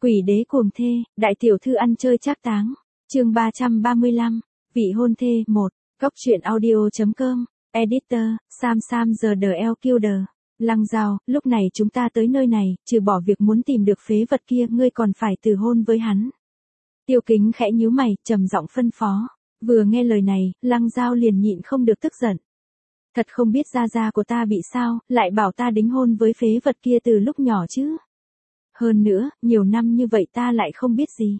Quỷ đế cuồng thê, đại tiểu thư ăn chơi trác táng. Chương 335, vị hôn thê 1, Cóc truyện audio.com, editor, Sam the LQ. Lăng Giao, lúc này chúng ta tới nơi này, trừ bỏ việc muốn tìm được phế vật kia, ngươi còn phải từ hôn với hắn. Tiêu Kính khẽ nhíu mày, trầm giọng phân phó. Vừa nghe lời này, Lăng Giao liền nhịn không được tức giận. Thật không biết gia gia của ta bị sao, lại bảo ta đính hôn với phế vật kia từ lúc nhỏ chứ. Hơn nữa, nhiều năm như vậy ta lại không biết gì.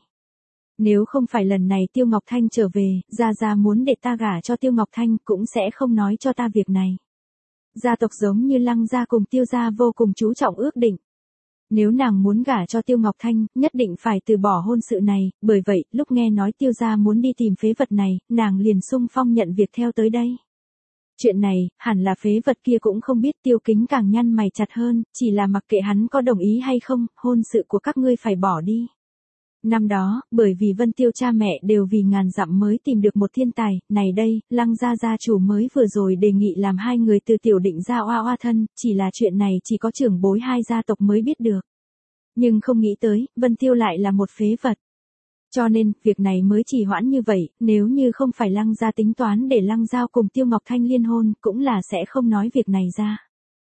Nếu không phải lần này Tiêu Ngọc Thanh trở về, gia gia muốn để ta gả cho Tiêu Ngọc Thanh cũng sẽ không nói cho ta việc này. Gia tộc giống như Lăng gia cùng Tiêu gia vô cùng chú trọng ước định. Nếu nàng muốn gả cho Tiêu Ngọc Thanh, nhất định phải từ bỏ hôn sự này, bởi vậy, lúc nghe nói Tiêu gia muốn đi tìm phế vật này, nàng liền xung phong nhận việc theo tới đây. Chuyện này, hẳn là phế vật kia cũng không biết. Tiêu Kính càng nhăn mày chặt hơn, chỉ là mặc kệ hắn có đồng ý hay không, hôn sự của các ngươi phải bỏ đi. Năm đó, bởi vì Vân Tiêu cha mẹ đều vì ngàn dặm mới tìm được một thiên tài, này đây, Lăng gia gia chủ mới vừa rồi đề nghị làm hai người từ tiểu định ra oa thân, chỉ là chuyện này chỉ có trưởng bối hai gia tộc mới biết được. Nhưng không nghĩ tới, Vân Tiêu lại là một phế vật. Cho nên, việc này mới trì hoãn như vậy, nếu như không phải Lăng gia tính toán để Lăng Giao cùng Tiêu Ngọc Thanh liên hôn, cũng là sẽ không nói việc này ra.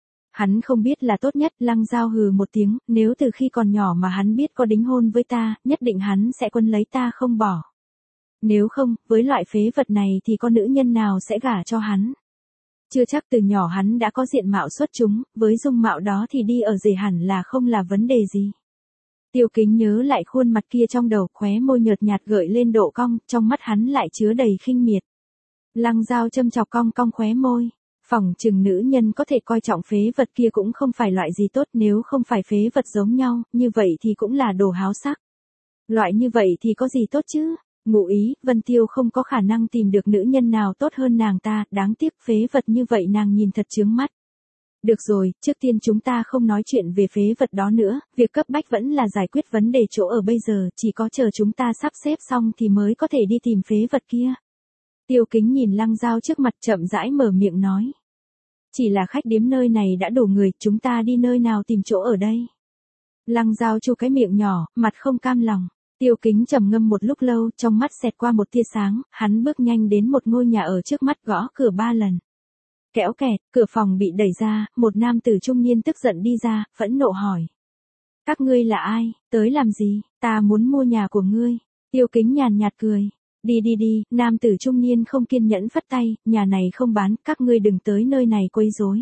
Hắn không biết là tốt nhất. Lăng Giao hừ một tiếng, nếu từ khi còn nhỏ mà hắn biết có đính hôn với ta, nhất định hắn sẽ quấn lấy ta không bỏ. Nếu không, với loại phế vật này thì có nữ nhân nào sẽ gả cho hắn. Chưa chắc từ nhỏ hắn đã có diện mạo xuất chúng, với dung mạo đó thì đi ở rể hẳn là không là vấn đề gì. Tiêu Kính nhớ lại khuôn mặt kia trong đầu, khóe môi nhợt nhạt gợi lên độ cong, trong mắt hắn lại chứa đầy khinh miệt. Lăng Giao châm chọc cong cong khóe môi. Phỏng chừng nữ nhân có thể coi trọng phế vật kia cũng không phải loại gì tốt, nếu không phải phế vật giống nhau, như vậy thì cũng là đồ háo sắc. Loại như vậy thì có gì tốt chứ? Ngụ ý, Vân Tiêu không có khả năng tìm được nữ nhân nào tốt hơn nàng ta, đáng tiếc phế vật như vậy nàng nhìn thật chướng mắt. Được rồi, trước tiên chúng ta không nói chuyện về phế vật đó nữa, việc cấp bách vẫn là giải quyết vấn đề chỗ ở bây giờ, chỉ có chờ chúng ta sắp xếp xong thì mới có thể đi tìm phế vật kia. Tiêu Kính nhìn Lăng Giao trước mặt chậm rãi mở miệng nói. Chỉ là khách điếm nơi này đã đủ người, chúng ta đi nơi nào tìm chỗ ở đây? Lăng Giao chu cái miệng nhỏ, mặt không cam lòng. Tiêu Kính trầm ngâm một lúc lâu, trong mắt xẹt qua một tia sáng, hắn bước nhanh đến một ngôi nhà ở trước mắt, gõ cửa 3 lần. Kéo kẹt, cửa phòng bị đẩy ra, một nam tử trung niên tức giận đi ra, phẫn nộ hỏi. Các ngươi là ai, tới làm gì? Ta muốn mua nhà của ngươi. Tiêu Kính nhàn nhạt cười. Đi, nam tử trung niên không kiên nhẫn phất tay, nhà này không bán, các ngươi đừng tới nơi này quấy rối.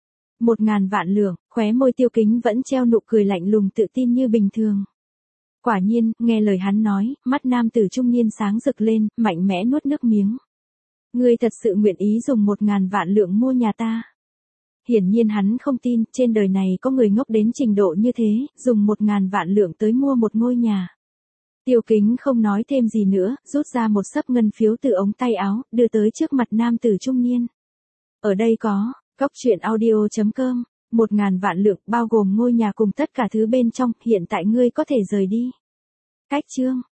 1.000 vạn lượng, khóe môi Tiêu Kính vẫn treo nụ cười lạnh lùng tự tin như bình thường. Quả nhiên, nghe lời hắn nói, mắt nam tử trung niên sáng rực lên, mạnh mẽ nuốt nước miếng. Ngươi thật sự nguyện ý dùng 1.000 vạn lượng mua nhà ta? Hiển nhiên hắn không tin, trên đời này có người ngốc đến trình độ như thế, dùng 1.000 vạn lượng tới mua một ngôi nhà. Tiêu Kính không nói thêm gì nữa, rút ra một xấp ngân phiếu từ ống tay áo, đưa tới trước mặt nam tử trung niên. Ở đây có, Cóc truyện audio.com, 1.000 vạn lượng, bao gồm ngôi nhà cùng tất cả thứ bên trong, hiện tại ngươi có thể rời đi. Cách chương.